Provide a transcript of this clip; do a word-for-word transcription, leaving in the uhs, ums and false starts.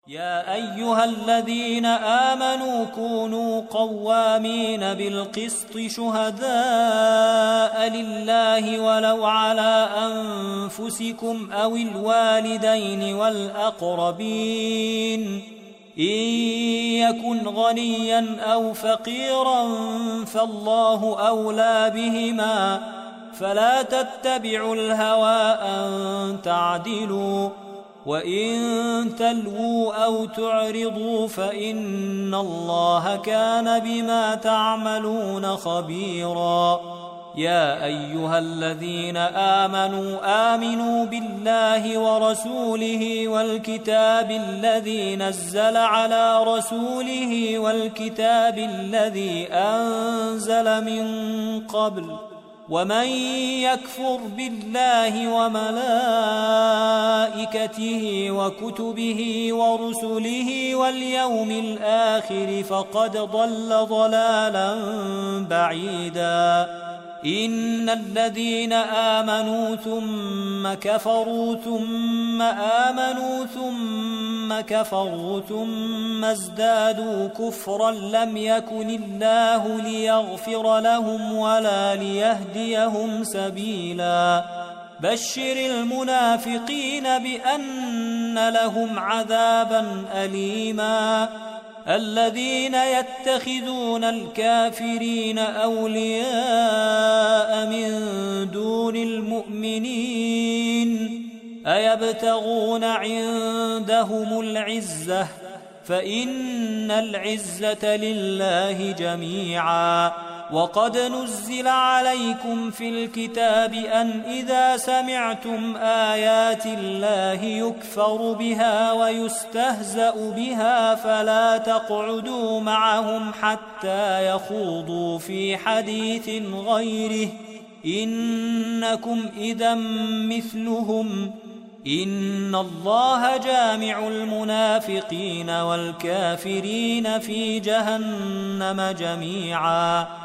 يا أيها الذين آمنوا كونوا قوامين بالقسط شهداء لله ولو على أنفسكم أو الوالدين والأقربين إن يكن غنيا أو فقيرا فالله أولى بهما فلا تتبعوا الهوى أن تعدلوا وإن تلووا أو تعرضوا فإن الله كان بما تعملون خبيرا. يا أيها الذين آمنوا آمنوا بالله ورسوله والكتاب الذي نزل على رسوله والكتاب الذي أنزل من قبل ومن يكفر بالله وملائكته وكتبه ورسله واليوم الآخر فقد ضل ضلالا بعيدا. إن الذين آمنوا ثم كفروا ثم آمنوا ثم كفروا ثم ازدادوا كفرا لم يكن الله ليغفر لهم ولا ليهديهم سبيلا. بشر المنافقين بأن لهم عذابا أليما. الذين يتخذون الكافرين أولياء من دون المؤمنين أيبتغون عندهم العزة فإن العزة لله جميعا. وقد نزل عليكم في الكتاب أن إذا سمعتم آيات الله يكفر بها ويستهزأ بها فلا تقعدوا معهم حتى يخوضوا في حديث غيره إنكم إذا مثلهم إن الله جامع المنافقين والكافرين في جهنم جميعا.